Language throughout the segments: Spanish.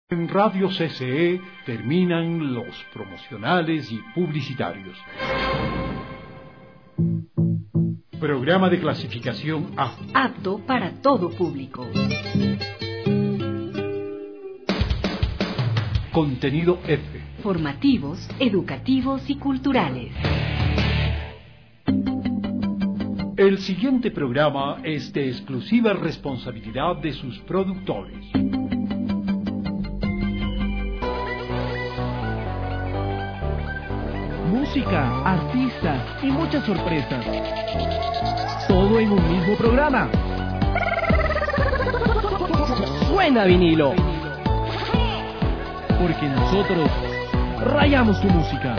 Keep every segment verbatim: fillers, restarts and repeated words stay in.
En Radio C C E terminan los promocionales y publicitarios. Programa de clasificación A. Apto para todo público. Contenido F. Formativos, educativos y culturales. El siguiente programa es de exclusiva responsabilidad de sus productores. Música, artistas y muchas sorpresas. Todo en un mismo programa. Suena vinilo. Porque nosotros rayamos tu música.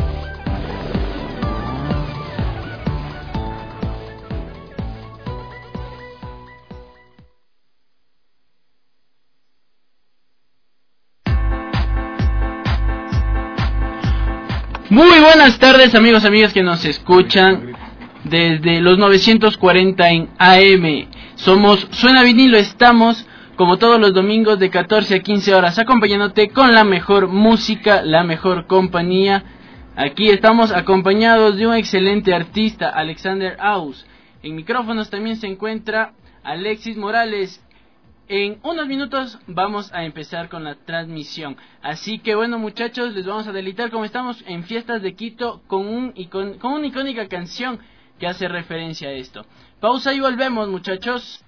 Muy buenas tardes, amigos, amigas que nos escuchan desde los novecientos cuarenta en A M. Somos Suena Vinilo, estamos como todos los domingos de catorce a quince horas acompañándote con la mejor música, la mejor compañía. Aquí estamos acompañados de un excelente artista, Alexander Aus. En micrófonos también se encuentra Alexis Morales. En unos minutos vamos a empezar con la transmisión. Así que bueno, muchachos, les vamos a deleitar como estamos en Fiestas de Quito con, un icon- con una icónica canción que hace referencia a esto. Pausa y volvemos, muchachos.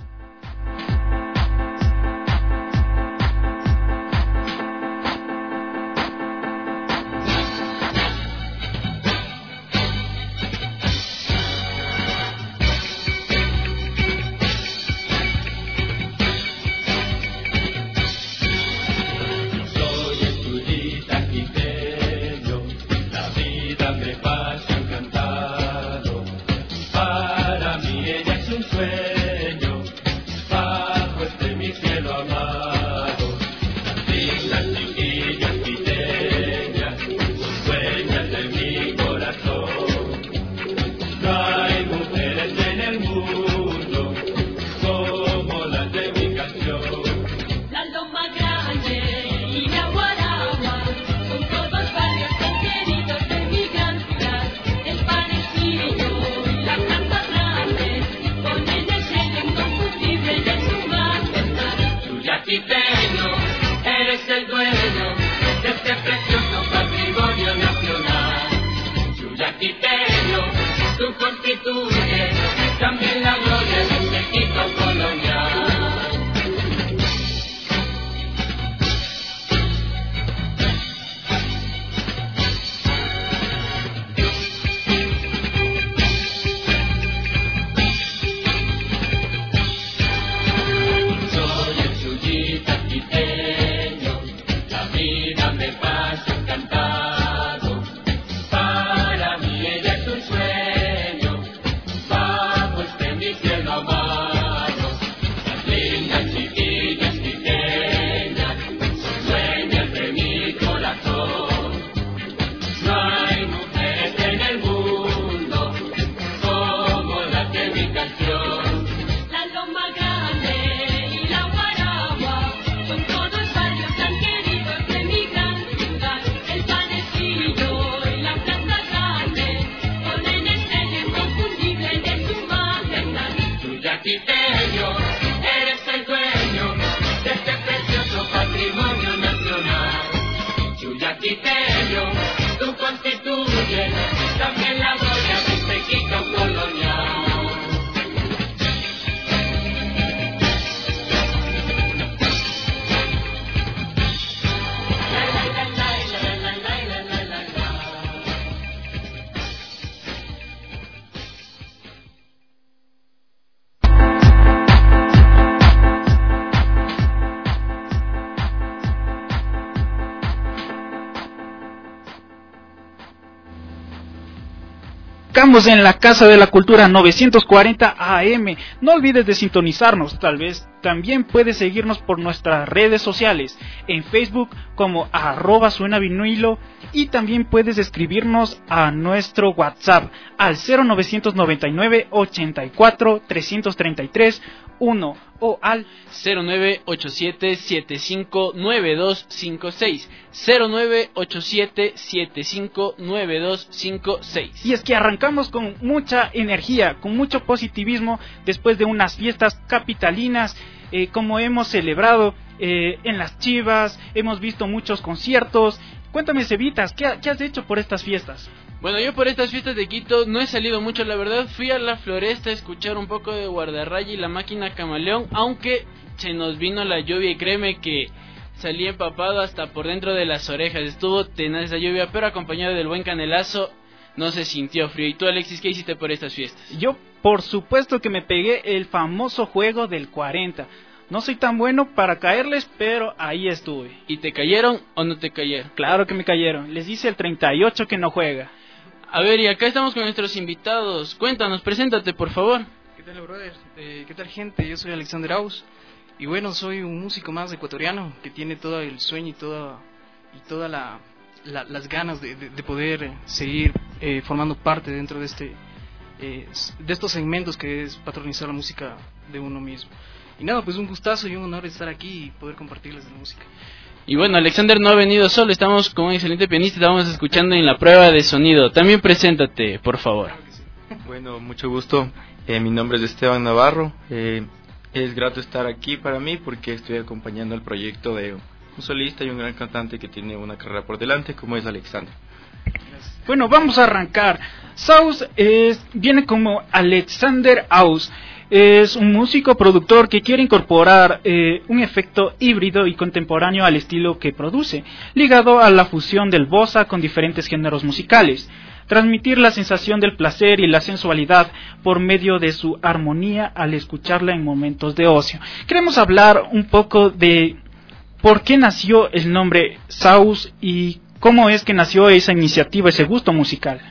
Estamos en la Casa de la Cultura novecientos cuarenta A M. No olvides de sintonizarnos. Tal vez también puedes seguirnos por nuestras redes sociales. En Facebook como arroba Suena Vinilo. Y también puedes escribirnos a nuestro WhatsApp al cero novecientos noventa y nueve ochenta y cuatro trescientos treinta y tres uno o al cero nueve ocho siete siete cinco nueve dos cinco seis, cero nueve ocho siete siete cinco nueve dos cinco seis. Y es que arrancamos con mucha energía, con mucho positivismo, después de unas fiestas capitalinas, eh, como hemos celebrado eh, en las Chivas, hemos visto muchos conciertos. Cuéntame, Cevitas, ¿qué, ¿qué has hecho por estas fiestas? Bueno, yo por estas fiestas de Quito no he salido mucho, la verdad. Fui a la Floresta a escuchar un poco de Guardarraya y la Máquina Camaleón, aunque se nos vino la lluvia y créeme que salí empapado hasta por dentro de las orejas. Estuvo tenaz esa lluvia, pero acompañado del buen canelazo no se sintió frío. ¿Y tú, Alexis, qué hiciste por estas fiestas? Yo, por supuesto que me pegué el famoso juego del cuarenta. No soy tan bueno para caerles, pero ahí estuve. ¿Y te cayeron o no te cayeron? Claro que me cayeron. Les dice el treinta y ocho que no juega. A ver, y acá estamos con nuestros invitados. Cuéntanos, preséntate, por favor. ¿Qué tal, brother? Eh, ¿Qué tal, gente? Yo soy Alexander Aus. Y bueno, soy un músico más ecuatoriano que tiene todo el sueño y toda, y toda la, la, las ganas de, de, de poder seguir eh, formando parte dentro de este eh, de estos segmentos que es patronizar la música de uno mismo. Y nada, pues un gustazo y un honor estar aquí y poder compartirles la música. Y bueno, Alexander no ha venido solo, estamos con un excelente pianista, estamos escuchando en la prueba de sonido. También preséntate, por favor. Bueno, mucho gusto, eh, mi nombre es Esteban Navarro, eh, es grato estar aquí para mí porque estoy acompañando el proyecto de un solista y un gran cantante que tiene una carrera por delante como es Alexander. Bueno, vamos a arrancar. Saus es, viene como Alexander Aus. Es un músico productor que quiere incorporar eh, un efecto híbrido y contemporáneo al estilo que produce, ligado a la fusión del bossa con diferentes géneros musicales. Transmitir la sensación del placer y la sensualidad por medio de su armonía al escucharla en momentos de ocio. Queremos hablar un poco de por qué nació el nombre Saus y cómo es que nació esa iniciativa, ese gusto musical.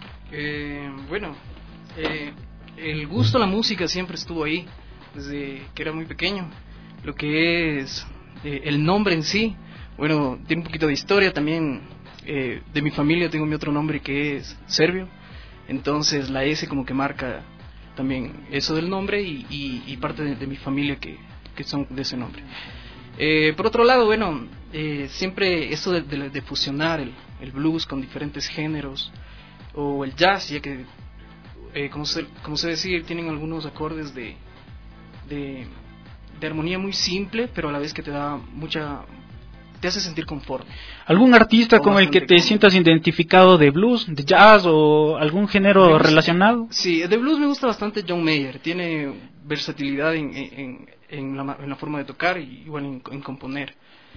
Eh, bueno, eh... el gusto a la música siempre estuvo ahí, desde que era muy pequeño. Lo que es eh, el nombre en sí, bueno, tiene un poquito de historia también. Eh, de mi familia tengo mi otro nombre que es serbio, entonces la S como que marca también eso del nombre y, y, y parte de, de mi familia que, que son de ese nombre. Eh, por otro lado, bueno, eh, siempre eso de, de, de fusionar el, el blues con diferentes géneros, o el jazz, ya que Eh, como se, como se decir, tienen algunos acordes de, de de armonía muy simple, pero a la vez que te da mucha, te hace sentir confort. ¿Algún artista o con el que te como... sientas identificado de blues, de jazz o algún género blues, relacionado? Sí, de blues me gusta bastante John Mayer, tiene versatilidad en, en, en, la, en la forma de tocar y igual en, en componer.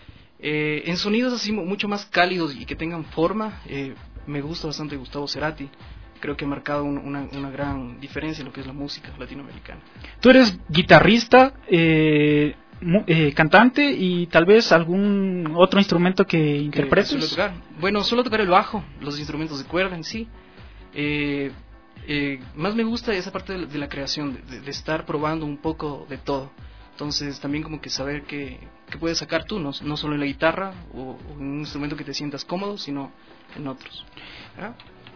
Eh, en sonidos así mucho más cálidos y que tengan forma, eh, me gusta bastante Gustavo Cerati. Creo que ha marcado un, una, una gran diferencia en lo que es la música latinoamericana. Tú eres guitarrista, eh, mu- eh, cantante y tal vez algún otro instrumento que interpretes. Suelo tocar. Bueno, suelo tocar el bajo, los instrumentos de cuerda en sí. Eh, eh, más me gusta esa parte de, de la creación, de, de estar probando un poco de todo. Entonces también como que saber qué, qué puedes sacar tú, no, no solo en la guitarra o, o en un instrumento que te sientas cómodo, sino en otros. ¿Ah?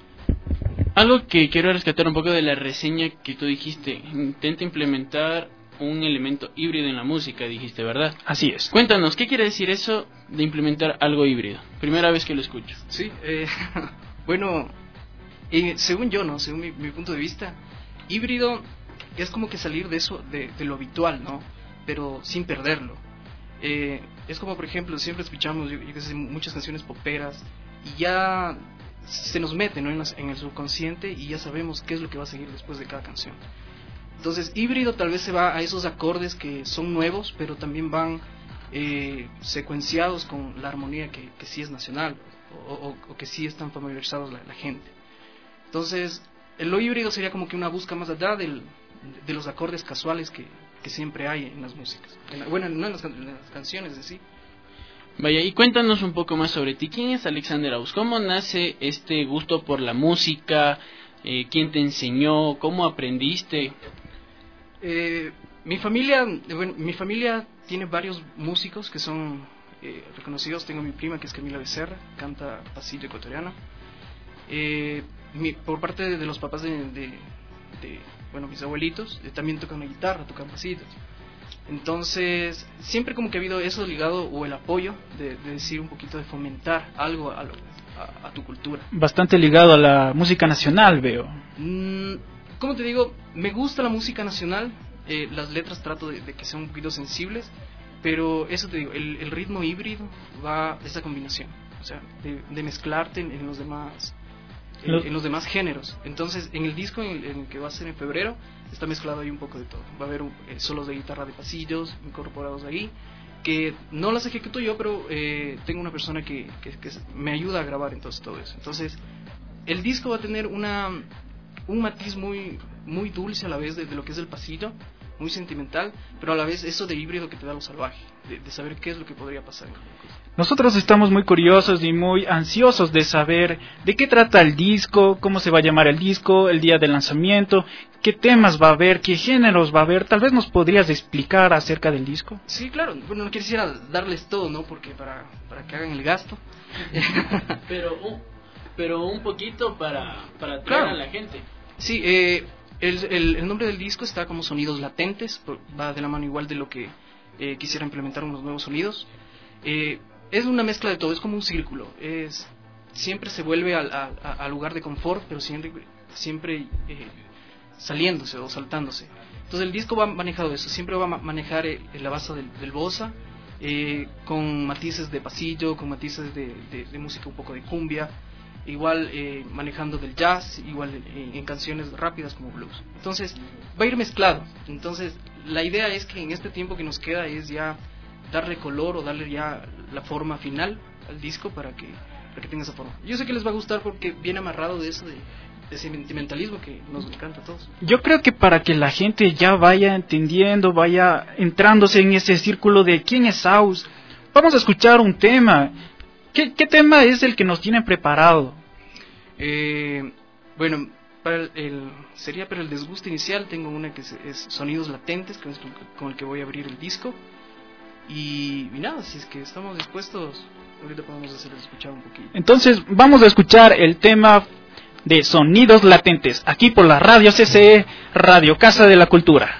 Algo que quiero rescatar un poco de la reseña que tú dijiste, intenta implementar un elemento híbrido en la música, dijiste, ¿verdad? Así es. Cuéntanos, ¿qué quiere decir eso de implementar algo híbrido? Primera vez que lo escucho. Sí, eh, bueno, eh, según yo, ¿no? Según mi, mi punto de vista, híbrido es como que salir de eso, de, de lo habitual, ¿no? Pero sin perderlo. Eh, es como, por ejemplo, siempre escuchamos, yo, yo que sé, muchas canciones poperas y ya se nos mete, ¿no? en, las, en el subconsciente y ya sabemos qué es lo que va a seguir después de cada canción. Entonces híbrido tal vez se va a esos acordes que son nuevos pero también van eh, secuenciados con la armonía que, que sí es nacional o, o, o que sí están familiarizados la, la gente. Entonces lo híbrido sería como que una búsqueda más allá del, de los acordes casuales que, que siempre hay en las músicas, en la, bueno, no en las, en las canciones en sí. Vaya, y cuéntanos un poco más sobre ti. ¿Quién es Alexander Aus? ¿Cómo nace este gusto por la música? Eh, ¿Quién te enseñó? ¿Cómo aprendiste? Eh, mi familia, bueno, mi familia tiene varios músicos que son eh, reconocidos. Tengo a mi prima que es Camila Becerra, canta pasillo ecuatoriano. Eh, mi, por parte de, de los papás de, de, de, bueno, mis abuelitos, eh, también tocan la guitarra, tocan pasillos. Entonces, siempre como que ha habido eso ligado, o el apoyo, de, de decir un poquito, de fomentar algo a, lo, a, a tu cultura. Bastante ligado a la música nacional, veo. Mm, ¿Cómo te digo? Me gusta la música nacional, eh, las letras trato de, de que sean un poquito sensibles, pero eso te digo, el, el ritmo híbrido va a esa combinación, o sea, de, de mezclarte en, en los demás... Lo... en los demás géneros. Entonces, en el disco en el, en el que va a ser en febrero, está mezclado ahí un poco de todo. Va a haber un, eh, solos de guitarra de pasillos incorporados ahí, que no las ejecuto yo, pero eh, tengo una persona que, que, que me ayuda a grabar entonces todo eso. Entonces, el disco va a tener una un matiz muy muy dulce a la vez de, de lo que es el pasillo, muy sentimental, pero a la vez eso de híbrido que te da lo salvaje, de, de saber qué es lo que podría pasar. Nosotros estamos muy curiosos y muy ansiosos de saber de qué trata el disco, cómo se va a llamar el disco, el día del lanzamiento, qué temas va a haber, qué géneros va a haber. Tal vez nos podrías explicar acerca del disco. Sí, claro. Bueno, no quisiera darles todo, ¿no? Porque para, para que hagan el gasto. pero, un, pero un poquito para, para atraer claro. a la gente. Sí, eh, el, el, el nombre del disco está como Sonidos Latentes, va de la mano igual de lo que eh, quisiera implementar unos nuevos sonidos. Eh, es una mezcla de todo, es como un círculo, es siempre se vuelve al, al, al lugar de confort, pero siempre, siempre eh, saliéndose o saltándose. Entonces el disco va manejado eso, siempre va a manejar eh, la base del, del bossa, eh, con matices de pasillo, con matices de, de, de música un poco de cumbia, igual eh, manejando del jazz, igual eh, en canciones rápidas como blues. Entonces va a ir mezclado. Entonces la idea es que en este tiempo que nos queda es ya darle color o darle ya la forma final al disco para que, para que tenga esa forma. Yo sé que les va a gustar porque viene amarrado de eso, de, de ese sentimentalismo que nos encanta a todos. Yo creo que para que la gente ya vaya entendiendo, vaya entrándose en ese círculo de quién es Saus, vamos a escuchar un tema. ¿Qué, qué tema es el que nos tienen preparado? Eh, bueno, para el, el, sería para el desgusto inicial tengo una que es, es Sonidos Latentes, que es con el que voy a abrir el disco. Y, y nada, si es que estamos dispuestos, ahorita podemos hacerles escuchar un poquito. Entonces vamos a escuchar el tema de Sonidos Latentes, aquí por la Radio C C E, Radio Casa de la Cultura.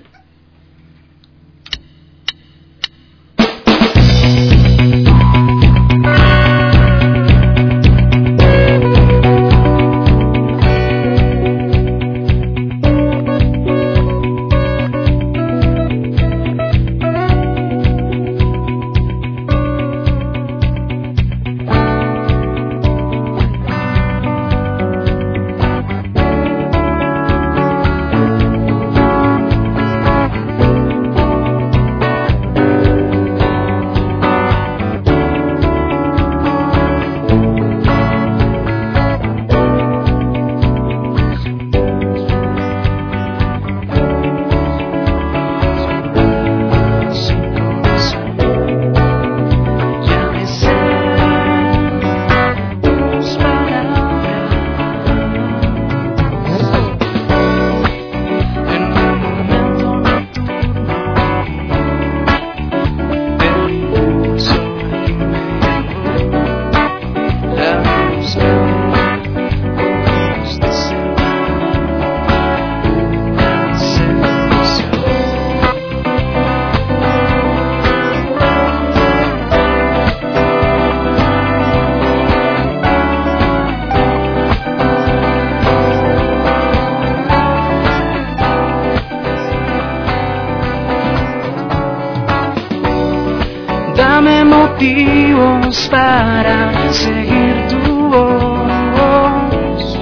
Motivos para seguir tu voz.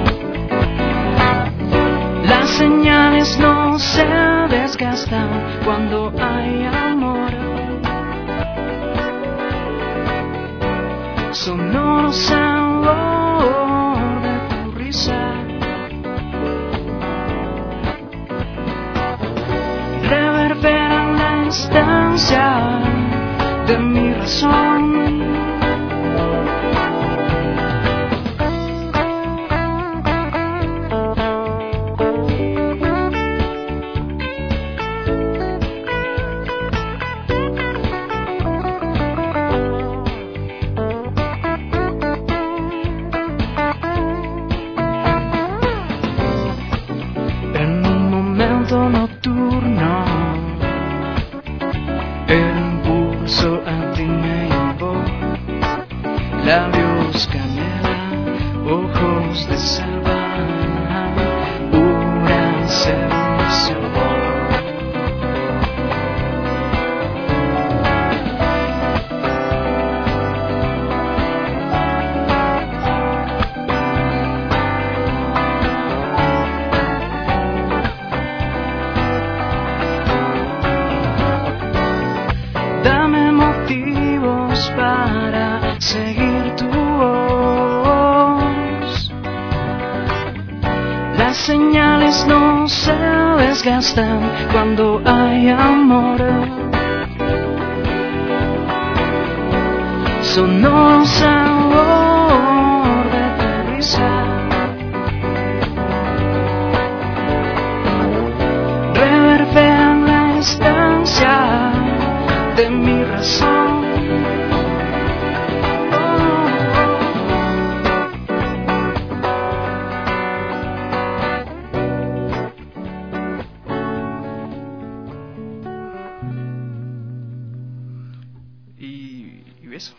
Las señales no se desgastan cuando hay amor. Sonoro sabor de tu risa, reverbera en la instancia de mi razón. labios canela, ojos de selva, pura seducción. Dame motivos para seguir tu voz. Las señales no se desgastan cuando hay amor. Sonó sabor de tu risa. Reverbera en la estancia de mi razón. Y, y eso.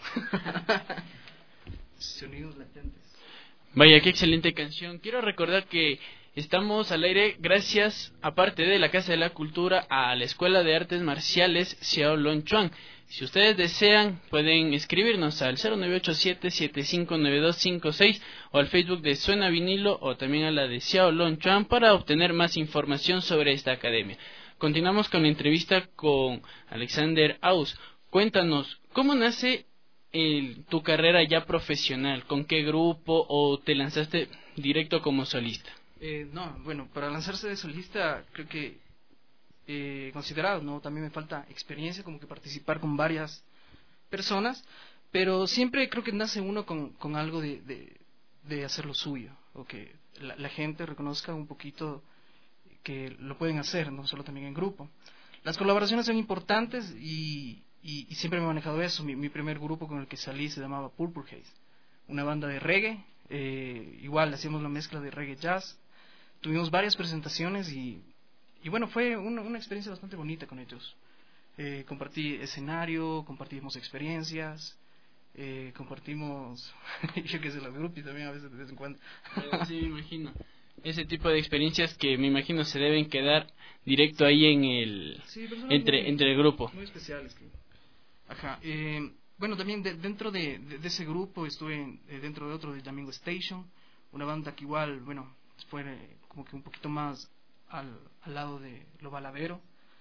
Sonidos latentes. Vaya, qué excelente canción. Quiero recordar que estamos al aire gracias, aparte de la Casa de la Cultura, a la Escuela de Artes Marciales Xiao Lon Chuan. Si ustedes desean, pueden escribirnos al cero nueve ocho siete, siete cinco nueve dos cinco seis o al Facebook de Suena Vinilo o también a la de Xiao Lon Chuan para obtener más información sobre esta academia. Continuamos con la entrevista con Alexander Aus. Cuéntanos, ¿cómo nace el, tu carrera ya profesional? ¿Con qué grupo o te lanzaste directo como solista? Eh, no, bueno, para lanzarse de solista creo que eh, considerado, ¿no? También me falta experiencia, como que participar con varias personas, pero siempre creo que nace uno con, con algo de, de, de hacer lo suyo, o que la, la gente reconozca un poquito que lo pueden hacer, no solo también en grupo. Las colaboraciones son importantes y, y, y siempre me he manejado eso. Mi, mi primer grupo con el que salí se llamaba Purple Haze, una banda de reggae, eh, igual hacíamos la mezcla de reggae jazz. Tuvimos varias presentaciones y, y bueno, fue una, una experiencia bastante bonita con ellos. Eh, compartí escenario, compartimos experiencias, eh, compartimos, yo qué sé, los grupos también a veces de vez en cuando. Sí, me imagino. Ese tipo de experiencias que me imagino se deben quedar directo ahí en el, sí, entre, muy, entre el grupo. Muy especiales. Que... Ajá. Eh, bueno, también de, dentro de, de, de ese grupo estuve en, eh, dentro de otro de Domingo Station, una banda que igual, bueno, fue eh, como que un poquito más al, al lado de lo baladero.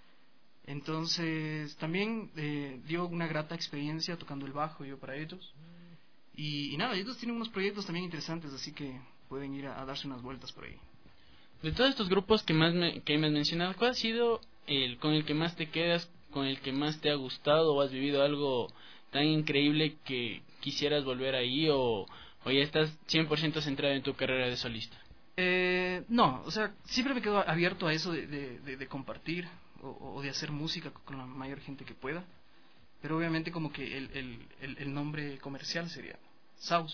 Entonces también eh, dio una grata experiencia tocando el bajo yo para ellos. Y, y nada, ellos tienen unos proyectos también interesantes, así que pueden ir a, a darse unas vueltas por ahí. De todos estos grupos que más me, que me has mencionado, ¿cuál ha sido el con el que más te quedas, con el que más te ha gustado o has vivido algo tan increíble que quisieras volver ahí o, o ya estás cien por ciento centrado en tu carrera de solista? Eh, no, o sea, siempre me quedo abierto a eso de, de, de, de compartir o, o de hacer música con la mayor gente que pueda, pero obviamente como que el, el, el, el nombre comercial sería Saus.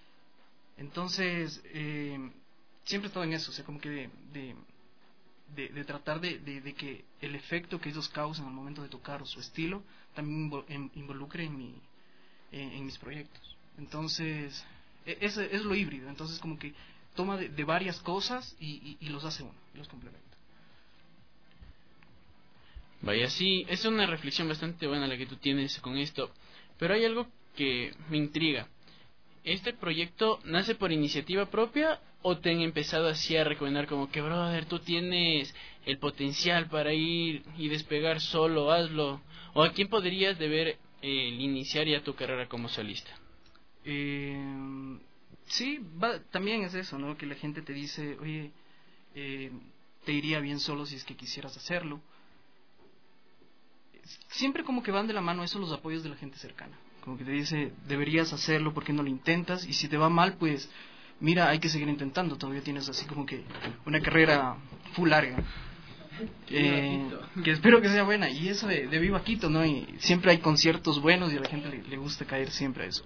Entonces, eh, siempre he estado en eso, o sea, como que de, de, de, de tratar de, de, de que el efecto que ellos causan al momento de tocar o su estilo también involucre en, mi, en, en mis proyectos. Entonces, es, es lo híbrido, entonces como que toma de, de varias cosas y, y, y los hace uno, y los complementa. Vaya, sí, es una reflexión bastante buena la que tú tienes con esto, pero hay algo que me intriga. ¿Este proyecto nace por iniciativa propia o te han empezado así a recomendar como que, brother, tú tienes el potencial para ir y despegar solo, hazlo? ¿O a quién podrías deber eh, el iniciar ya tu carrera como solista? Eh, sí, va, también es eso, ¿no? Que la gente te dice, oye, eh, te iría bien solo si es que quisieras hacerlo. Siempre como que van de la mano eso los apoyos de la gente cercana. Como que te dice, deberías hacerlo, ¿por qué no lo intentas? Y si te va mal, pues, mira, hay que seguir intentando. Todavía tienes así como que una carrera full larga. Eh, que espero que sea buena. Y eso de, de Viva Quito, ¿no? Y siempre hay conciertos buenos y a la gente le, le gusta caer siempre a eso.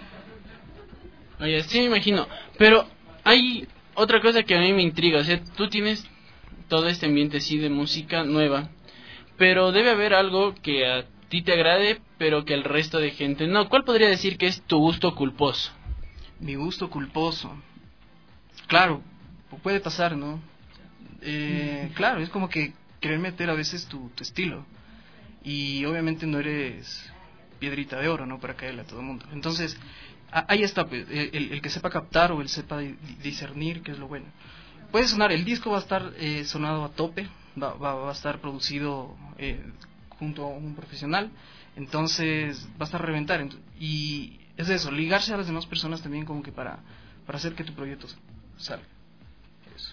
Oye, sí me imagino. Pero hay otra cosa que a mí me intriga. O sea, tú tienes todo este ambiente así de música nueva. Pero debe haber algo que a ti te agrade, pero que el resto de gente no. ¿Cuál podría decir que es tu gusto culposo? Mi gusto culposo. Claro, puede pasar, ¿no? Eh, claro, es como que querer meter a veces tu, tu estilo. Y obviamente no eres piedrita de oro, ¿no? Para caerle a todo el mundo. Entonces, a, ahí está, pues, el, el que sepa captar o el sepa discernir, que es lo bueno. Puede sonar, el disco va a estar eh, sonado a tope, va, va, va a estar producido eh, junto a un profesional, entonces va a estar a reventar. Y es eso, ligarse a las demás personas también como que para, para hacer que tu proyecto salga. Eso.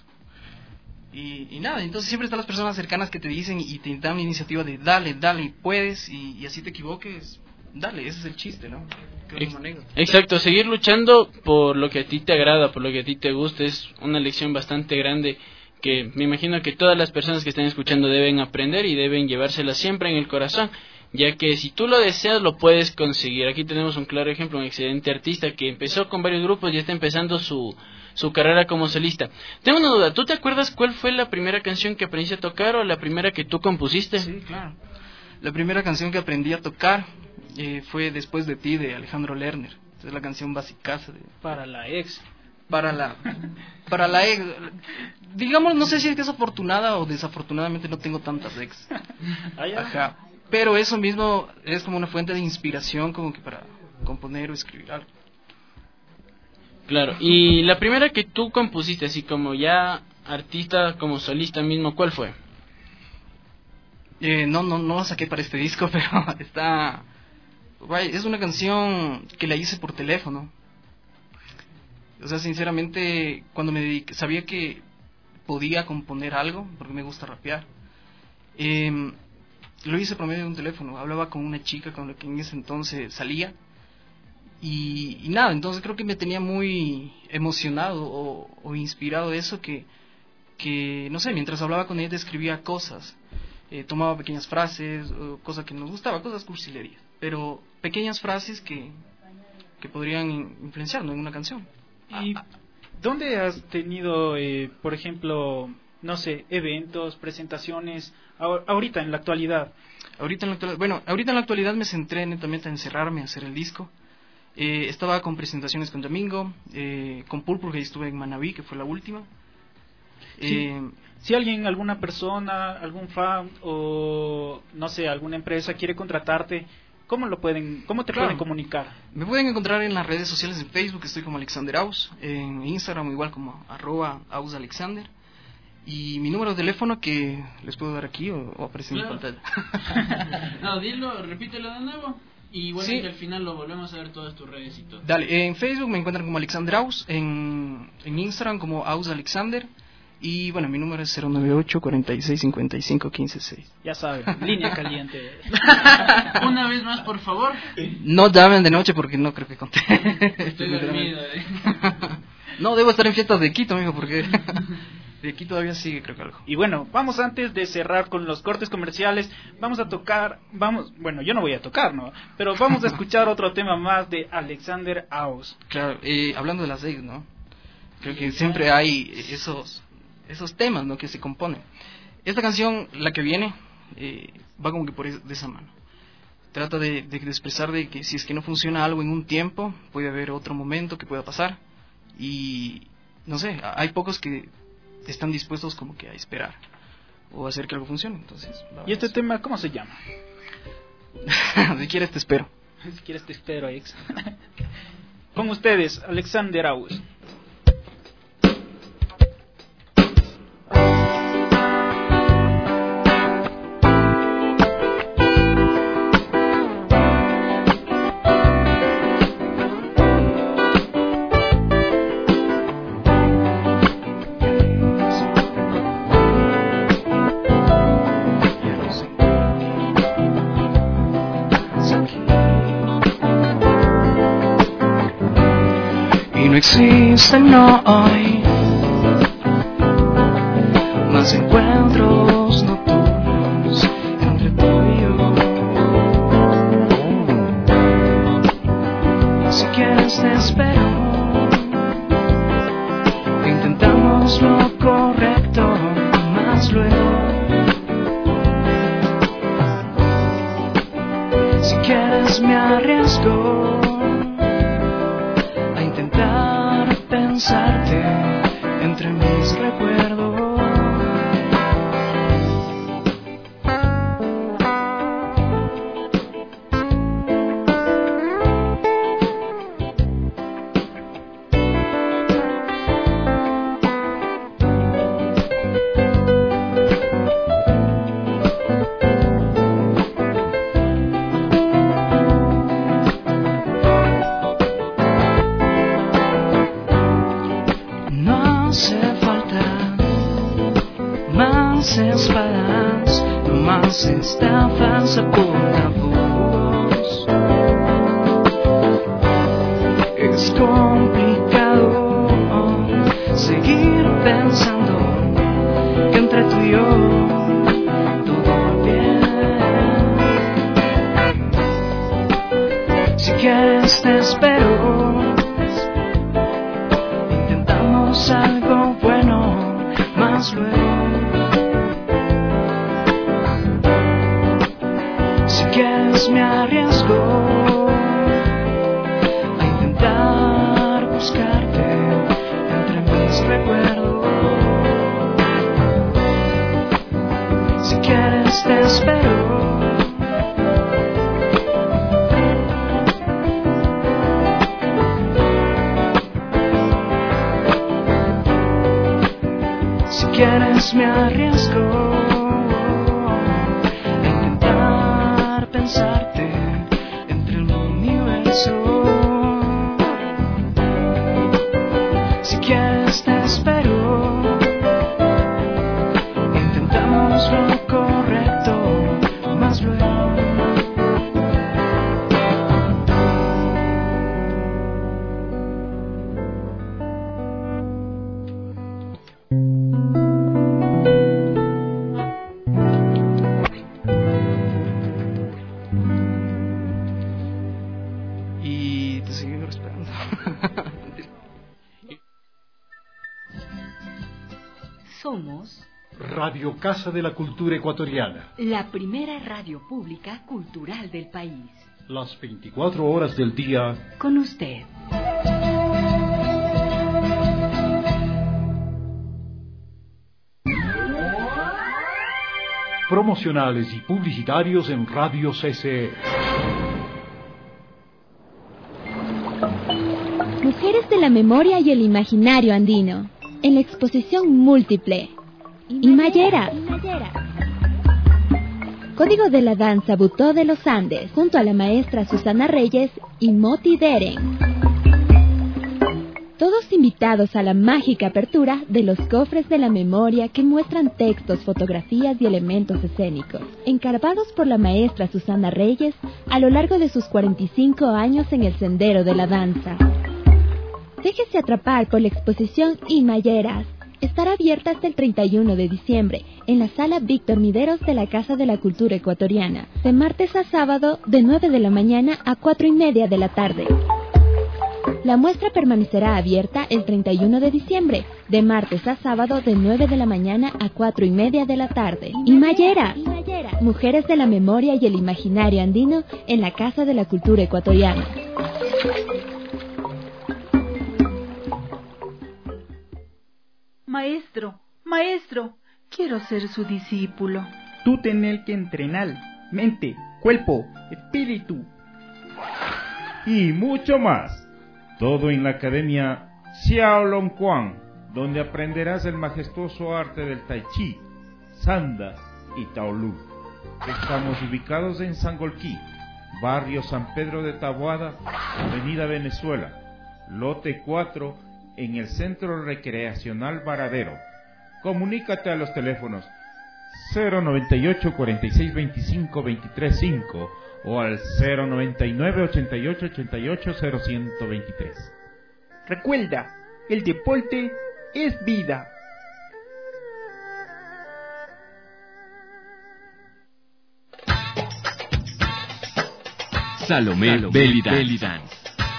Y, y nada, entonces siempre están las personas cercanas que te dicen y te dan la iniciativa de dale, dale, puedes, y, y así te equivoques, dale, ese es el chiste, ¿no? Exacto, seguir luchando por lo que a ti te agrada, por lo que a ti te gusta, es una lección bastante grande que me imagino que todas las personas que estén escuchando deben aprender y deben llevársela siempre en el corazón, ya que si tú lo deseas lo puedes conseguir. Aquí tenemos un claro ejemplo, un excelente artista que empezó con varios grupos y está empezando su, su carrera como solista. Tengo una duda, ¿tú te acuerdas cuál fue la primera canción que aprendiste a tocar o la primera que tú compusiste? Sí, claro. La primera canción que aprendí a tocar eh, fue Después de ti, de Alejandro Lerner. Es la canción basicaza de... Para la ex. Para la... Para la ex... Digamos, no sé si es que es afortunada o desafortunadamente no tengo tantas ex. Ajá. Pero eso mismo es como una fuente de inspiración como que para componer o escribir algo. Claro, y la primera que tú compusiste, así como ya artista, como solista mismo, ¿cuál fue? Eh, no, no, no la saqué para este disco, pero está... Es una canción que la hice por teléfono. O sea, sinceramente, cuando me dediqué, sabía que podía componer algo, porque me gusta rapear. Eh, lo hice por medio de un teléfono. Hablaba con una chica con la que en ese entonces salía. Y, y nada, entonces creo que me tenía muy emocionado o, o inspirado eso que, que, no sé, mientras hablaba con ella escribía cosas. Eh, tomaba pequeñas frases, o cosas que nos gustaba, cosas cursilerías, pero pequeñas frases que, que podrían influenciarnos en una canción. ¿Y dónde has tenido, eh, por ejemplo, no sé, eventos, presentaciones, ahorita en la actualidad? Ahorita en la actualidad, bueno, ahorita en la actualidad me centré netamente a encerrarme, a hacer el disco. Eh, estaba con presentaciones con Domingo, eh, con Pulpur, que estuve en Manabí, que fue la última. Sí. Eh, Si alguien, alguna persona, algún fan o no sé, alguna empresa quiere contratarte, ¿cómo lo pueden, cómo te claro. pueden comunicar? Me pueden encontrar en las redes sociales, en Facebook estoy como Alexander Aus, en Instagram igual como arroba ausalexander, y mi número de teléfono que les puedo dar aquí o, o aparece claro. en mi pantalla. No, dilo, repítelo de nuevo. Y bueno, sí. que al final lo volvemos a ver todas tus redes y todo. Dale, en Facebook me encuentran como Alexander Aus, en, en Instagram como Aus Alexander. Y bueno, mi número es cero nueve ocho, cuarenta y seis, cincuenta y cinco, quince, seis. Ya saben, línea caliente. Una vez más, por favor. No llamen de noche porque no creo que conté. Estoy dormido, eh. No, debo estar en fiestas de Quito, amigo, porque de aquí todavía sigue, creo que algo. Y bueno, vamos antes de cerrar con los cortes comerciales, vamos a tocar, vamos, bueno, yo no voy a tocar, ¿no? Pero vamos a escuchar otro tema más de Alexander Aus. Claro, eh, hablando de las ex, ¿no? Creo que siempre hay esos... esos temas, ¿no?, que se componen. Esta canción, la que viene, eh, va como que por de esa mano. Trata de, de, de expresar de que si es que no funciona algo en un tiempo, puede haber otro momento que pueda pasar. Y, no sé, hay pocos que están dispuestos como que a esperar o a hacer que algo funcione. Entonces, ¿y este tema cómo se llama? Si quieres te espero. Si quieres te espero, ex. Con ustedes, Alexander Aus. No existen hoy más encuentros nocturnos entre tú y yo. Si quieres te espero, intentamos lo correcto más luego. quieres me arriesgo a intentar pensarte entre mis recuerdos. Espadas, no más estafas a poca voz. Es complicado seguir pensando que entre tú y yo todo va bien. Si quieres te espero, intentamos algo bueno más luego. Me arriesgo a intentar buscarte entre mis recuerdos. Si quieres te espero. Si quieres me arriesgo pensarte entre el universo. Si quieres te espero, intentamos lo correcto más luego. Somos Radio Casa de la Cultura Ecuatoriana, la primera radio pública cultural del país. Las veinticuatro horas del día con usted. Promocionales y publicitarios en Radio C C E. Mujeres de la memoria y el imaginario andino, en la exposición múltiple Imayera. Código de la danza Butó de los Andes, junto a la maestra Susana Reyes y Moti Deren. Todos invitados a la mágica apertura de los cofres de la memoria que muestran textos, fotografías y elementos escénicos, encarvados por la maestra Susana Reyes a lo largo de sus cuarenta y cinco años en el sendero de la danza. Déjese atrapar por la exposición Imayeras. Estará abierta hasta el treinta y uno de diciembre en la sala Víctor Mideros de la Casa de la Cultura Ecuatoriana, de martes a sábado de nueve de la mañana a cuatro y media de la tarde. La muestra permanecerá abierta el treinta y uno de diciembre, de martes a sábado de nueve de la mañana a cuatro y media de la tarde. Imayera, Mujeres de la Memoria y el Imaginario Andino en la Casa de la Cultura Ecuatoriana. Maestro, maestro, quiero ser su discípulo. Tú tenés que entrenar mente, cuerpo, espíritu y mucho más. Todo en la Academia Xiaolong Quan, donde aprenderás el majestuoso arte del Tai Chi, Sanda y Taolú. Estamos ubicados en Sangolquí, barrio San Pedro de Taboada, Avenida Venezuela, lote cuatro, en el Centro Recreacional Varadero. Comunícate a los teléfonos cero noventa y ocho, cuarenta y seis veinticinco, veintitrés cinco o al cero noventa y nueve, ochenta y ocho, ochenta y ocho, cero ciento veintitrés. Recuerda, el deporte es vida. Salomé, Salomé Belly Dance. Belly Dance.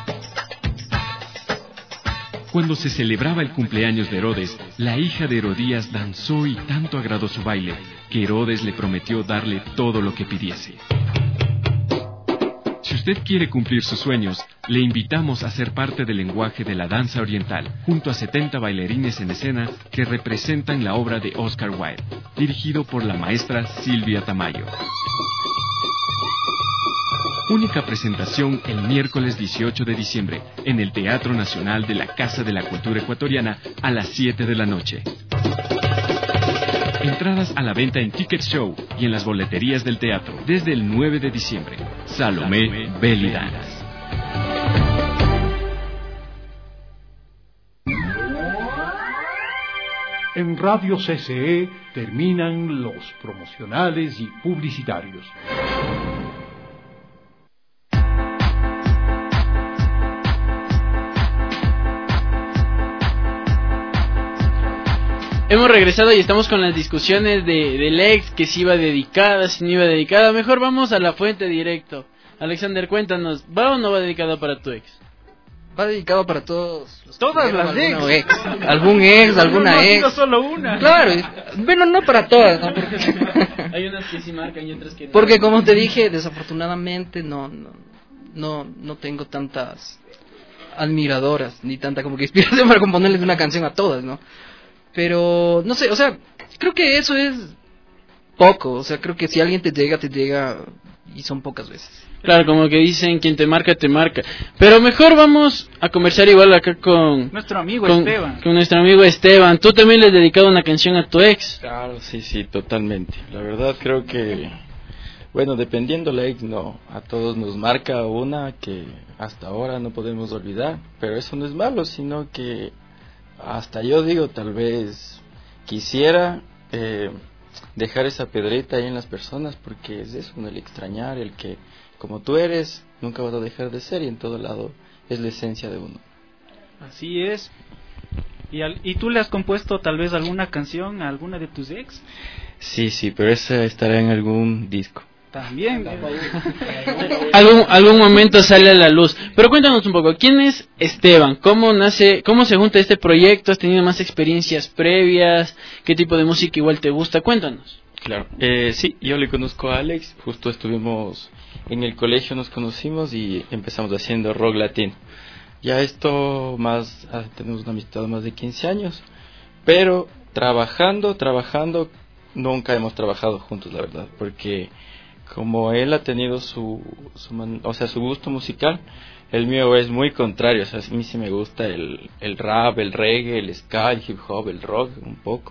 Cuando se celebraba el cumpleaños de Herodes, la hija de Herodías danzó y tanto agradó su baile, que Herodes le prometió darle todo lo que pidiese. Si usted quiere cumplir sus sueños, le invitamos a ser parte del lenguaje de la danza oriental, junto a setenta bailarines en escena que representan la obra de Oscar Wilde, dirigido por la maestra Silvia Tamayo. Única presentación el miércoles dieciocho de diciembre en el Teatro Nacional de la Casa de la Cultura Ecuatoriana a las siete de la noche. Entradas a la venta en Ticket Show y en las boleterías del teatro desde el nueve de diciembre. Salomé, Salomé Belly Dance. En Radio C C E terminan los promocionales y publicitarios. Hemos regresado y estamos con las discusiones de, del ex, que si iba dedicada, si no iba dedicada. Mejor vamos a la fuente directo. Alexander, cuéntanos, ¿va o no va dedicado para tu ex? Va dedicado para todos. Los todas las ex. ex. Algún ex, alguna no, no ex. No solo una. Claro, bueno, no para todas, ¿no? Porque... Hay unas que sí marcan y otras que no. Porque como te dije, desafortunadamente no, no, no, no tengo tantas admiradoras, ni tanta como que inspiración para componerles una canción a todas, ¿no? Pero, no sé, o sea, creo que eso es poco. O sea, creo que si alguien te llega, te llega, y son pocas veces. Claro, como que dicen, quien te marca, te marca. Pero mejor vamos a conversar igual acá con... Nuestro amigo con, Esteban. Con nuestro amigo Esteban. ¿Tú también le has dedicado una canción a tu ex? Claro, sí, sí, totalmente. La verdad creo que, bueno, dependiendo la ex, no. A todos nos marca una que hasta ahora no podemos olvidar. Pero eso no es malo, sino que... Hasta yo digo, tal vez quisiera eh, dejar esa pedrita ahí en las personas, porque es eso, ¿no? El extrañar, el que como tú eres, nunca vas a dejar de ser, y en todo lado es la esencia de uno. Así es. ¿Y, al, ¿Y tú le has compuesto tal vez alguna canción a alguna de tus ex? Sí, sí, pero esa estará en algún disco. También. algún algún momento sale a la luz. Pero cuéntanos un poco, ¿quién es Esteban? ¿Cómo nace, cómo se junta este proyecto? ¿Has tenido más experiencias previas? ¿Qué tipo de música igual te gusta? Cuéntanos. Claro, eh, sí, yo le conozco a Alex, justo estuvimos en el colegio, nos conocimos y empezamos haciendo rock latino. Ya esto más, tenemos una amistad de más de quince años, pero trabajando, trabajando, nunca hemos trabajado juntos, la verdad, porque como él ha tenido su, su man, o sea, su gusto musical, el mío es muy contrario. O sea, a mí sí me gusta el, el rap, el reggae, el ska, el hip hop, el rock, un poco.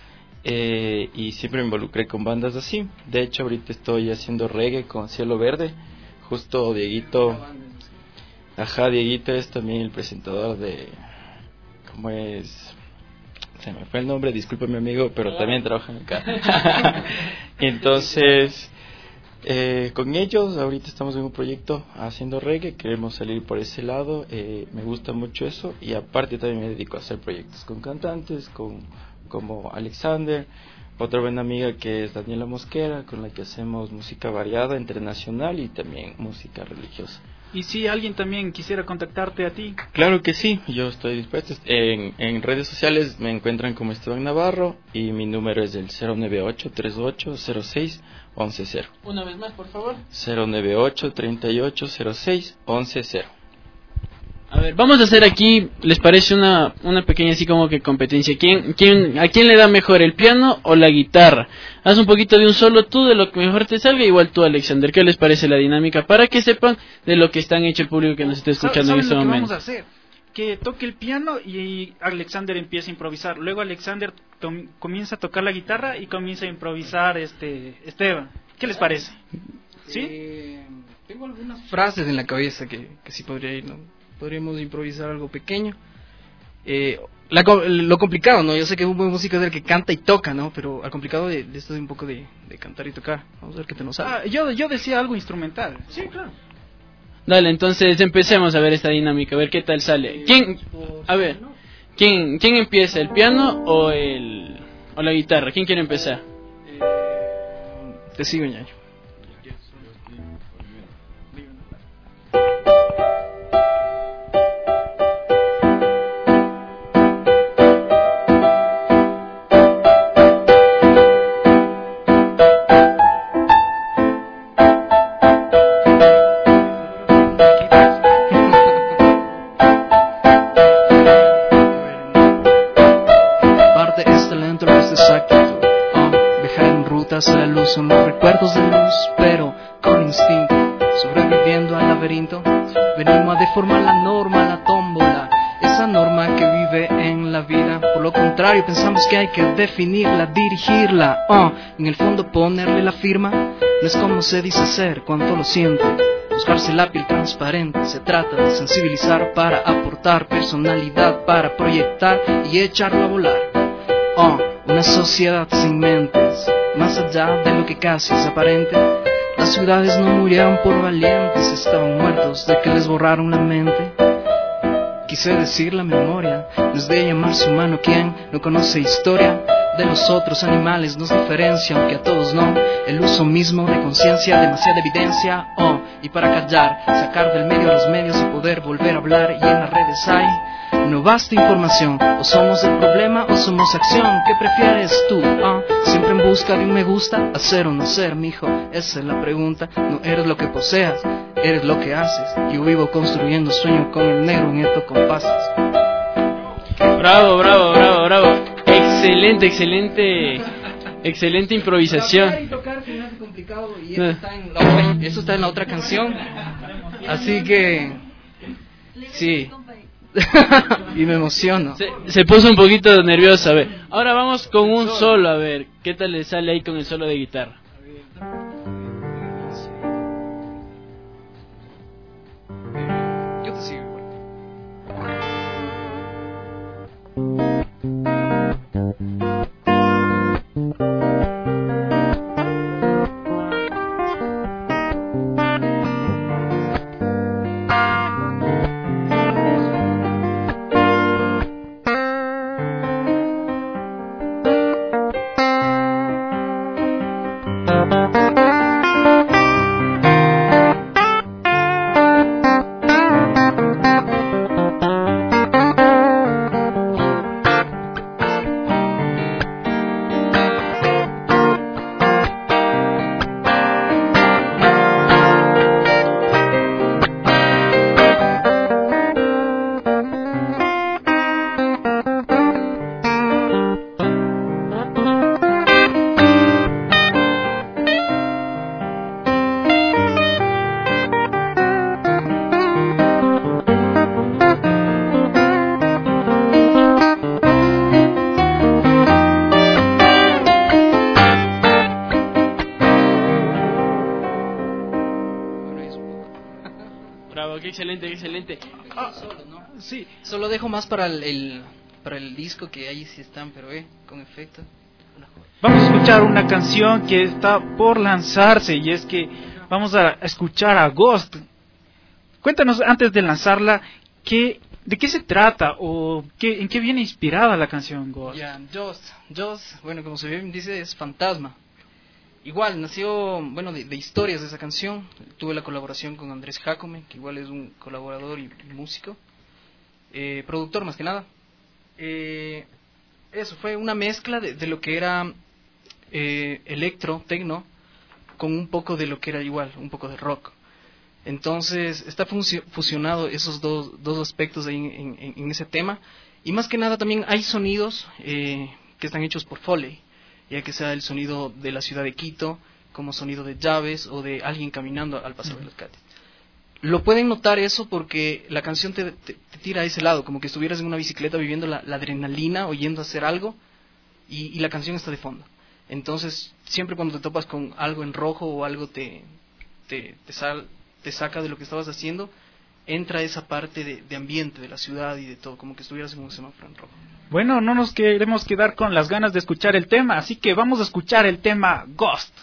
Eh, y siempre me involucré con bandas así. De hecho, ahorita estoy haciendo reggae con Cielo Verde. Justo Dieguito, ajá, Dieguito es también el presentador de, ¿cómo es? Se me fue el nombre, disculpa mi amigo, pero también trabajan acá. Entonces... Eh, con ellos ahorita estamos en un proyecto haciendo reggae, queremos salir por ese lado, eh, me gusta mucho eso, y aparte también me dedico a hacer proyectos con cantantes, con como Alexander, otra buena amiga que es Daniela Mosquera, con la que hacemos música variada, internacional y también música religiosa. ¿Y si alguien también quisiera contactarte a ti? Claro que sí, yo estoy dispuesto. En, en redes sociales me encuentran como Esteban Navarro y mi número es el cero nueve ocho, treinta y ocho, cero seis, once cero. Una vez más, por favor. cero nueve ocho, treinta y ocho, cero seis, once cero. A ver, vamos a hacer aquí, ¿les parece una una pequeña así como que competencia? ¿Quién, quién, ¿A quién le da mejor, el piano o la guitarra? Haz un poquito de un solo tú, de lo que mejor te salga, igual tú, Alexander. ¿Qué les parece la dinámica? Para que sepan de lo que están hecho el público que nos está escuchando en este lo que momento. Vamos a hacer? Que toque el piano y Alexander empieza a improvisar. Luego Alexander tom- comienza a tocar la guitarra y comienza a improvisar este Esteban. ¿Qué les parece? ¿Sí? Eh, tengo algunas frases en la cabeza que, que sí podría ir, ¿no? Podríamos improvisar algo pequeño. Eh, la, lo complicado, ¿no? Yo sé que un buen músico es el que canta y toca, ¿no? Pero al complicado de, de esto de un poco de, de cantar y tocar. Vamos a ver qué te nos sale. Ah, yo, yo decía algo instrumental. Sí, claro. Dale, entonces empecemos a ver esta dinámica, a ver qué tal sale. ¿Quién, a ver, quién, quién empieza, el piano o el o la guitarra? ¿Quién quiere empezar? Te sigo, ñaño. somos recuerdos de luz, pero con instinto, sobreviviendo al laberinto. Venimos a deformar la norma, la tómbola, esa norma que vive en la vida. Por lo contrario, pensamos que hay que definirla, dirigirla, oh, en el fondo ponerle la firma. No es como se dice ser, cuanto lo siente. Buscarse la piel transparente, se trata de sensibilizar para aportar personalidad, para proyectar y echarlo a volar. Oh, una sociedad sin mentes, más allá de lo que casi es aparente. Las ciudades no murieron por valientes, estaban muertos de que les borraron la mente. Quise decir la memoria, no es de llamarse humano quien no conoce historia. De los otros animales nos diferencia, aunque a todos no. El uso mismo de conciencia, demasiada evidencia, oh. Y para callar, sacar del medio a los medios y poder volver a hablar. Y en las redes hay no basta información. O somos el problema o somos acción. ¿Qué prefieres tú? Oh. Siempre en busca de un me gusta, hacer o no ser, mijo. Esa es la pregunta. No eres lo que poseas, eres lo que haces. Yo vivo construyendo sueño con el negro en estos compases. Bravo, bravo, bravo, bravo. Excelente, excelente, excelente improvisación. Tocar y tocar se me hace complicado y eso está en la otra, eso está en la otra canción. Así que sí. Y me emociono. Se, se puso un poquito nervioso, a ver. Ahora vamos con un solo, a ver, ¿qué tal le sale ahí con el solo de guitarra? Yo te sigo igual. Excelente, excelente. Ah, solo, ¿no? Sí, solo dejo más para el, el para el disco que ahí sí están, pero eh, con efecto. Vamos a escuchar una canción que está por lanzarse y es que vamos a escuchar a Ghost. Cuéntanos antes de lanzarla qué de qué se trata o qué en qué viene inspirada la canción Ghost. Ya, yeah, Ghost, Ghost, bueno, como se bien dice es fantasma. Igual, nació, bueno, de, de historias de esa canción. Tuve la colaboración con Andrés Jacome, que igual es un colaborador y, y músico. Eh, productor, más que nada. Eh, eso, fue una mezcla de, de lo que era eh, electro, tecno, con un poco de lo que era igual, un poco de rock. Entonces, está fusionado esos dos, dos aspectos ahí en, en, en ese tema. Y más que nada también hay sonidos eh, que están hechos por Foley, ya que sea el sonido de la ciudad de Quito, como sonido de llaves o de alguien caminando al pasar de las calles. Lo pueden notar eso porque la canción te, te, te tira a ese lado, como que estuvieras en una bicicleta viviendo la, la adrenalina, oyendo hacer algo, y, y la canción está de fondo. Entonces, siempre cuando te topas con algo en rojo o algo te, te, te, sal, te saca de lo que estabas haciendo, entra esa parte de, de ambiente de la ciudad y de todo, como que estuvieras en un semáforo en rojo. Bueno, no nos queremos quedar con las ganas de escuchar el tema, así que vamos a escuchar el tema Ghost.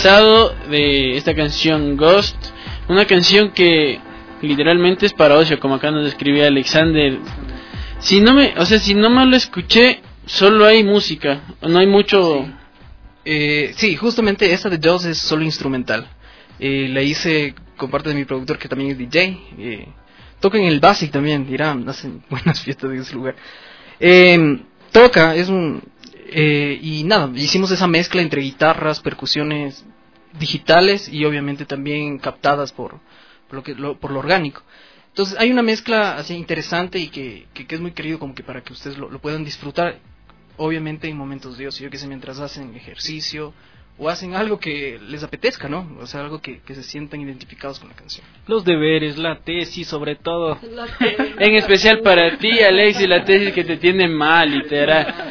pasado de esta canción Ghost, una canción que literalmente es para ocio, como acá nos describía Alexander. Si no me, o sea, si no me lo escuché, solo hay música, no hay mucho. Sí, eh, sí justamente esta de Jaws es solo instrumental. Eh, la hice con parte de mi productor que también es D J. Eh, toca en el Basic también, dirán, hacen buenas fiestas en ese lugar. Eh, toca, es un eh, y nada, hicimos esa mezcla entre guitarras, percusiones digitales y obviamente también captadas por por lo que lo, por lo orgánico. Entonces hay una mezcla así interesante y que, que, que es muy querido como que para que ustedes lo, lo puedan disfrutar, obviamente en momentos de ocio, yo que sé, mientras hacen ejercicio o hacen algo que les apetezca, ¿no? O sea, algo que, que se sientan identificados con la canción. Los deberes, la tesis sobre todo. En especial para ti, Alexis, la tesis que te tiene mal, literal.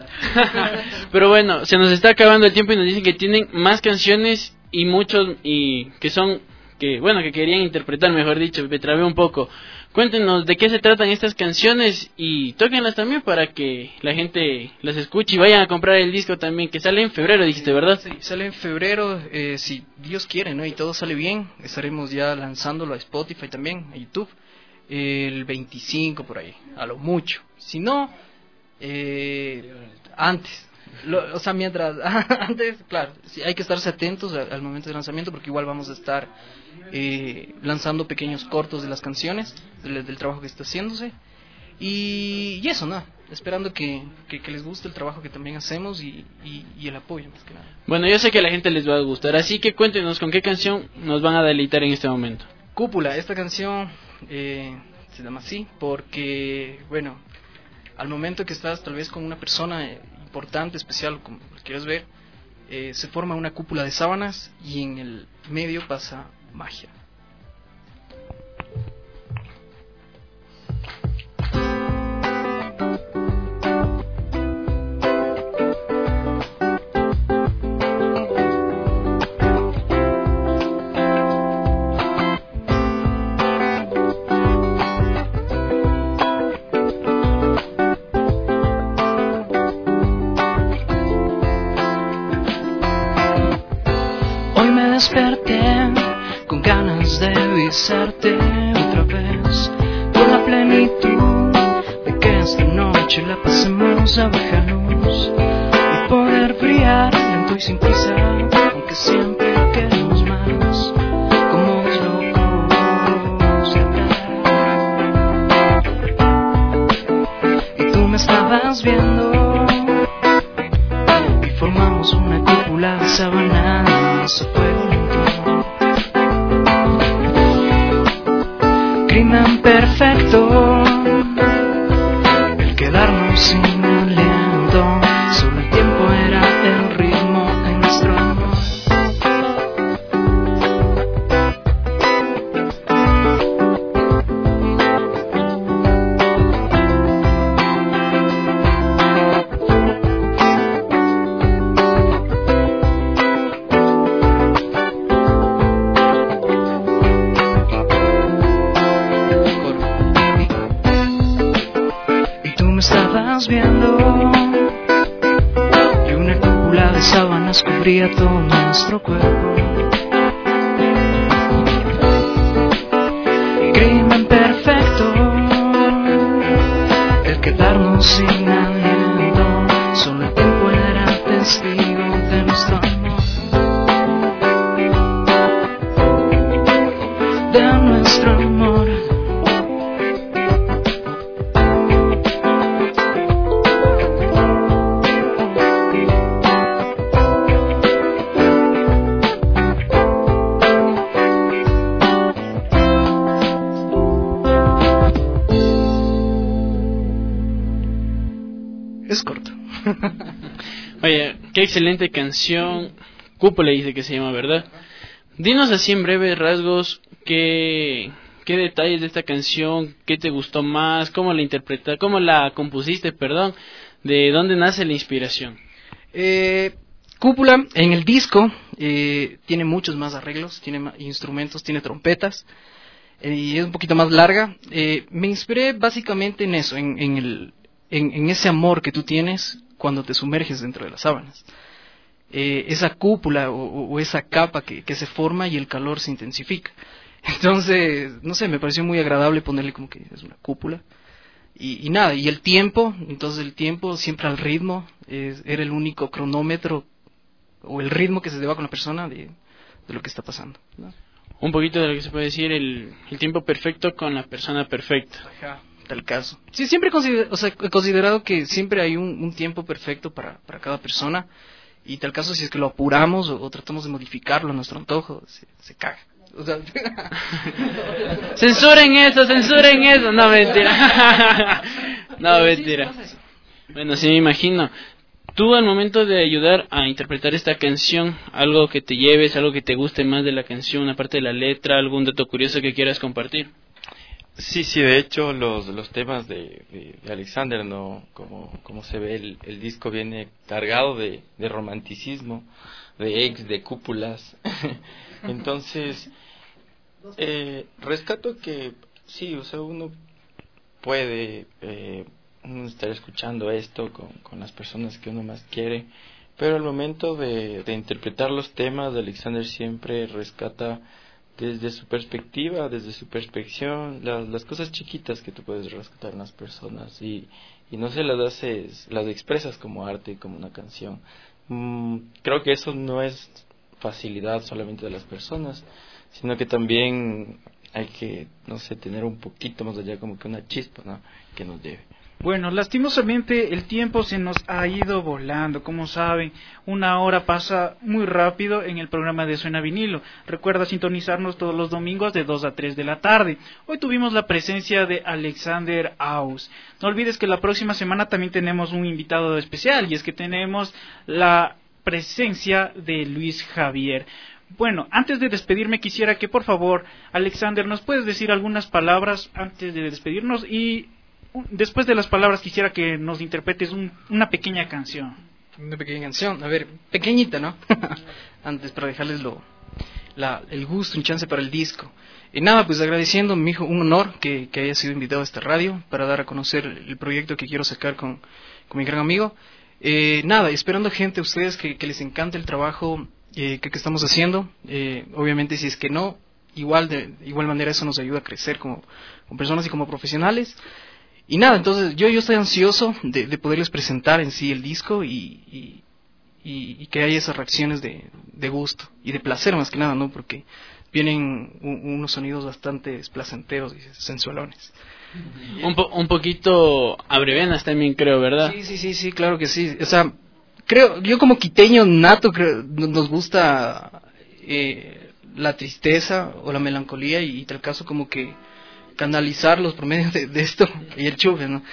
Pero bueno, se nos está acabando el tiempo y nos dicen que tienen más canciones y muchos, y que son, que bueno, que querían interpretar, mejor dicho, me trabé un poco. Cuéntenos de qué se tratan estas canciones y tóquenlas también para que la gente las escuche y vayan a comprar el disco también, que sale en febrero, dijiste, ¿verdad? Sí, sale en febrero, eh, si Dios quiere, ¿no? Y todo sale bien, estaremos ya lanzándolo a Spotify también, a YouTube, eh, el veinticinco por ahí, a lo mucho. Si no, eh, antes. Lo, o sea, mientras antes, claro, sí, hay que estarse atentos al, al momento de lanzamiento porque igual vamos a estar eh, lanzando pequeños cortos de las canciones, del, del trabajo que está haciéndose y, y eso, ¿no? Esperando que, que, que les guste el trabajo que también hacemos y, y, y el apoyo más que nada. Bueno, yo sé que a la gente les va a gustar, así que cuéntenos con qué canción nos van a deleitar en este momento. Cúpula, esta canción eh, se llama así porque, bueno, al momento que estás tal vez con una persona eh, importante, especial, como lo quieras ver, eh, se forma una cúpula de sábanas y en el medio pasa magia. Desperté con ganas de besarte otra vez, con la plenitud de que esta noche la pasemos a baja luz y poder brillar lento y sin prisa, aunque siempre queremos más, como dos locos de hablar. Y tú me estabas viendo y formamos una cúpula de sábanas a fuego lento. Crimen perfecto, el quedarnos sin aliento, solo el tiempo era el ritmo de nuestro amor. Viendo y una cúpula de sábanas cubría todo nuestro cuerpo. Crimen perfecto, el quedarnos sin aliento, solo el tiempo era testigo de nuestro amor, de nuestro amor. Oye, qué excelente canción. Cúpula dice que se llama, ¿verdad? Dinos así en breves rasgos qué, qué detalles de esta canción, qué te gustó más, cómo la interpretaste, cómo la compusiste, perdón, de dónde nace la inspiración. Eh, Cúpula en el disco eh, tiene muchos más arreglos, tiene más instrumentos, tiene trompetas eh, y es un poquito más larga. Eh, me inspiré básicamente en eso, en, en, el, en, en ese amor que tú tienes cuando te sumerges dentro de las sábanas. eh, esa cúpula o, o esa capa que, que se forma y el calor se intensifica. Entonces, no sé, me pareció muy agradable ponerle como que es una cúpula. Y, y nada, y el tiempo, entonces el tiempo siempre al ritmo, es, era el único cronómetro o el ritmo que se lleva con la persona de, de lo que está pasando, ¿no? Un poquito de lo que se puede decir, el, el tiempo perfecto con la persona perfecta. Ajá, tal caso. Sí, siempre consider, o sea, he considerado que siempre hay un, un tiempo perfecto para, para cada persona, y tal caso si es que lo apuramos o, o tratamos de modificarlo a nuestro antojo, se, se caga. O sea, censuren eso, censuren eso. No, mentira. No, mentira. Bueno, sí me imagino. Tú al momento de ayudar a interpretar esta canción, algo que te lleves, algo que te guste más de la canción, aparte de la letra, algún dato curioso que quieras compartir. Sí, sí, de hecho los los temas de, de, de Alexander, no, como, como se ve, el, el disco viene cargado de, de romanticismo, de ex, de cúpulas. Entonces, eh, rescato que sí, o sea, uno puede eh, uno estar escuchando esto con, con las personas que uno más quiere, pero al momento de, de interpretar los temas, Alexander siempre rescata desde su perspectiva, desde su perspección, las, las cosas chiquitas que tú puedes rescatar en las personas y, y no se las haces, las expresas como arte, como una canción. Mm, creo que eso no es facilidad solamente de las personas, sino que también hay que, no sé, tener un poquito más allá, como que una chispa, ¿no?, que nos lleve. Bueno, lastimosamente el tiempo se nos ha ido volando. Como saben, una hora pasa muy rápido en el programa de Suena Vinilo. Recuerda sintonizarnos todos los domingos de dos a tres de la tarde. Hoy tuvimos la presencia de Alexander Aus. No olvides que la próxima semana también tenemos un invitado especial, y es que tenemos la presencia de Luis Javier. Bueno, antes de despedirme quisiera que por favor, Alexander, nos puedes decir algunas palabras antes de despedirnos, y después de las palabras quisiera que nos interpretes un, una pequeña canción. Una pequeña canción, a ver, pequeñita, ¿no? Antes, para dejarles lo, la, el gusto, un chance para el disco. Y nada, pues agradeciendo, mi hijo, un honor que, que haya sido invitado a esta radio para dar a conocer el proyecto que quiero sacar con, con mi gran amigo. Eh, nada, esperando gente, a ustedes que, que les encante el trabajo eh, que, que estamos haciendo. Eh, obviamente, si es que no, igual de, de igual manera eso nos ayuda a crecer como, como personas y como profesionales. Y nada, entonces yo yo estoy ansioso de, de poderles presentar en sí el disco y, y, y, y que haya esas reacciones de, de gusto y de placer más que nada, ¿no? Porque vienen un, unos sonidos bastante placenteros y sensualones. Un, po, un poquito abrevenas también, creo, ¿verdad? Sí, sí, sí, sí, claro que sí. O sea, creo, yo como quiteño nato, creo, nos gusta eh, la tristeza o la melancolía, y, y tal caso como que canalizarlos por medio de, de esto, y el chuve, ¿no?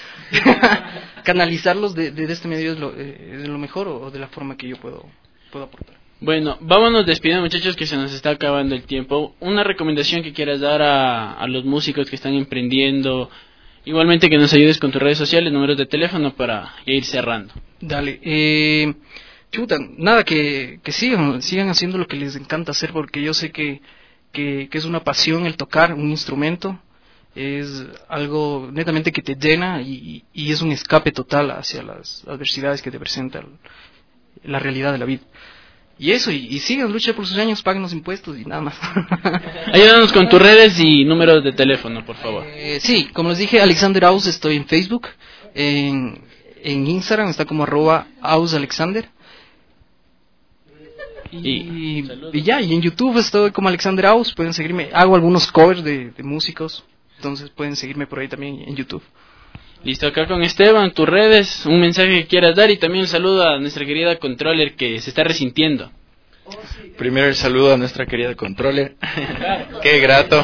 Canalizarlos de, de este medio es lo, eh, es lo mejor, o, o de la forma que yo puedo, puedo aportar. Bueno, vámonos despidiendo, muchachos, que se nos está acabando el tiempo. Una recomendación que quieras dar a, a los músicos que están emprendiendo, igualmente que nos ayudes con tus redes sociales, números de teléfono para ir cerrando. Dale, eh, chuta, nada, que, que sigan, sigan haciendo lo que les encanta hacer, porque yo sé que, que, que es una pasión el tocar un instrumento. Es algo netamente que te llena y, y es un escape total hacia las adversidades que te presenta la realidad de la vida. Y eso, y, y sigan, luchen por sus sueños, paguen los impuestos y nada más. Ayúdanos con tus redes y números de teléfono, por favor. Eh, sí, como les dije, Alexander Aus, estoy en Facebook, en, en Instagram está como arroba Aus Alexander. Y, y ya, y en YouTube estoy como Alexander Aus, pueden seguirme, hago algunos covers de, de músicos. Entonces pueden seguirme por ahí también en YouTube. Listo, acá con Esteban, tus redes, un mensaje que quieras dar, y también un saludo a nuestra querida controller que se está resintiendo. Primero el saludo a nuestra querida controller. Qué grato.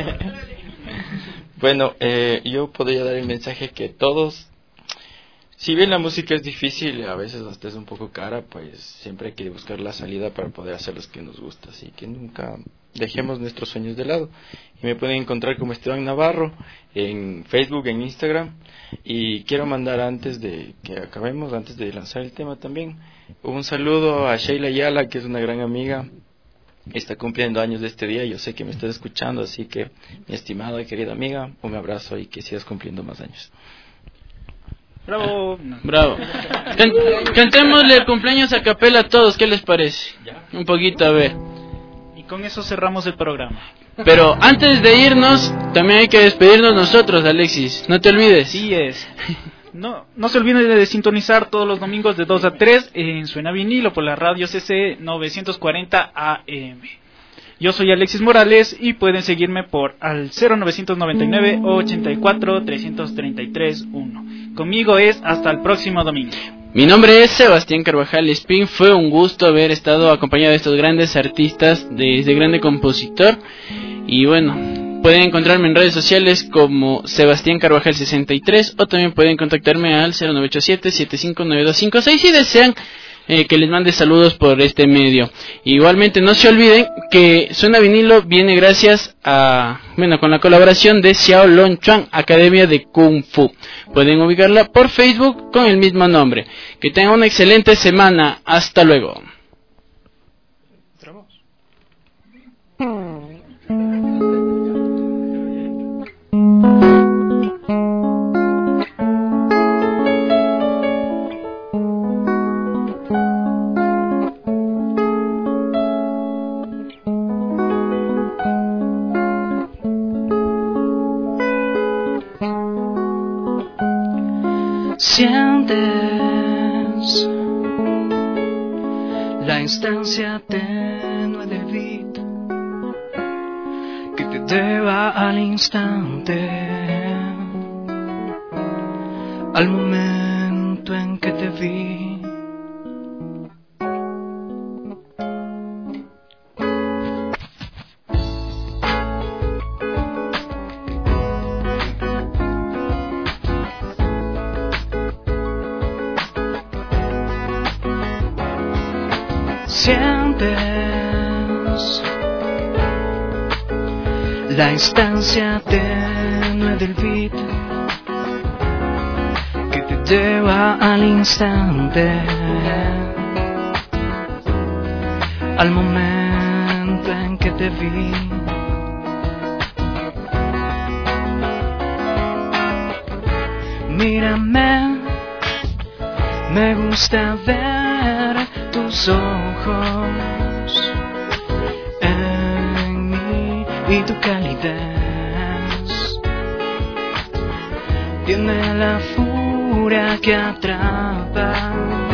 Bueno, eh, yo podría dar el mensaje que todos, si bien la música es difícil, a veces hasta es un poco cara, pues siempre hay que buscar la salida para poder hacer lo que nos gusta, así que nunca dejemos nuestros sueños de lado. Y me pueden encontrar como Esteban Navarro en Facebook, en Instagram. Y quiero mandar, antes de que acabemos, antes de lanzar el tema también, un saludo a Sheila Ayala, que es una gran amiga, está cumpliendo años de este día. Yo sé que me estás escuchando, así que mi estimada y querida amiga, un abrazo y que sigas cumpliendo más años. Bravo. Bravo. Can cantémosle el cumpleaños a capela a todos, ¿qué les parece? Un poquito, a ver. Y con eso cerramos el programa. Pero antes de irnos, también hay que despedirnos nosotros, Alexis. No te olvides. Sí es. No, no se olviden de sintonizar todos los domingos de dos a tres en Suena Vinilo por la radio C C novecientos cuarenta A M. Yo soy Alexis Morales y pueden seguirme por al cero novecientos noventa y nueve ochenta y cuatro trescientos treinta y tres uno. Conmigo es hasta el próximo domingo. Mi nombre es Sebastián Carvajal Espín. Fue un gusto haber estado acompañado de estos grandes artistas, de este grande compositor. Y bueno, pueden encontrarme en redes sociales como Sebastián Carvajal sesenta y tres o también pueden contactarme al cero nueve ocho siete siete cinco nueve dos cinco seis si desean eh, que les mande saludos por este medio. Igualmente no se olviden que Suena Vinilo viene gracias a, bueno, con la colaboración de Xiao Long Chuan, Academia de Kung Fu. Pueden ubicarla por Facebook con el mismo nombre. Que tengan una excelente semana. Hasta luego. Sientes la instancia tenue del beat que te lleva al instante, al momento en que te vi. Sientes la instancia tenue del beat que te lleva al instante, al momento en que te vi. Mírame, me gusta ver tus ojos en mí y tu calidez tiene la furia que atrapa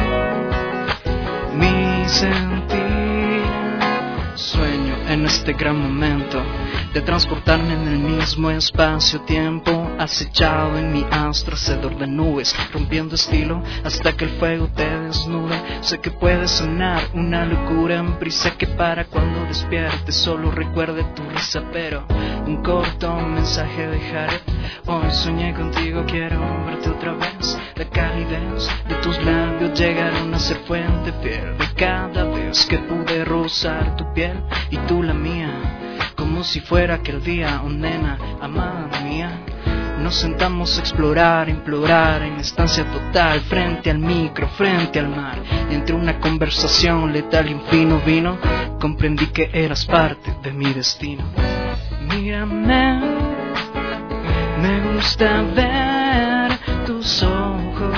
mi sentir. Sueño en este gran momento de transportarme en el mismo espacio-tiempo, acechado en mi astro hacedor de nubes, rompiendo estilo hasta que el fuego te desnude. Sé que puede sonar una locura en prisa, que para cuando despiertes solo recuerde tu risa, pero un corto mensaje dejaré. Hoy soñé contigo, quiero verte otra vez. La calidez de tus labios llegaron a ser fuente fiel de cada vez que pude rozar tu piel y tú la mía, como si fuera aquel día, oh nena, amada mía. Nos sentamos a explorar, implorar en estancia total, frente al micro, frente al mar. Y entre una conversación letal y un fino vino, comprendí que eras parte de mi destino. Mírame, me gusta ver tus ojos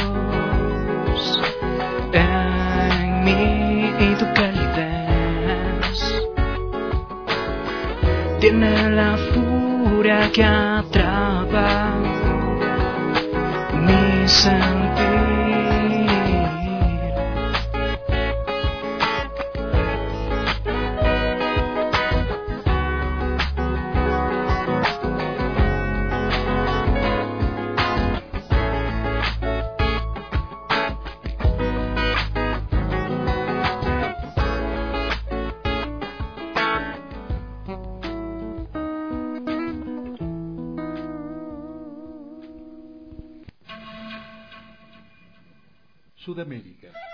en mí y tu calidez tiene la furia que atrapa mi sentir. Sudamérica.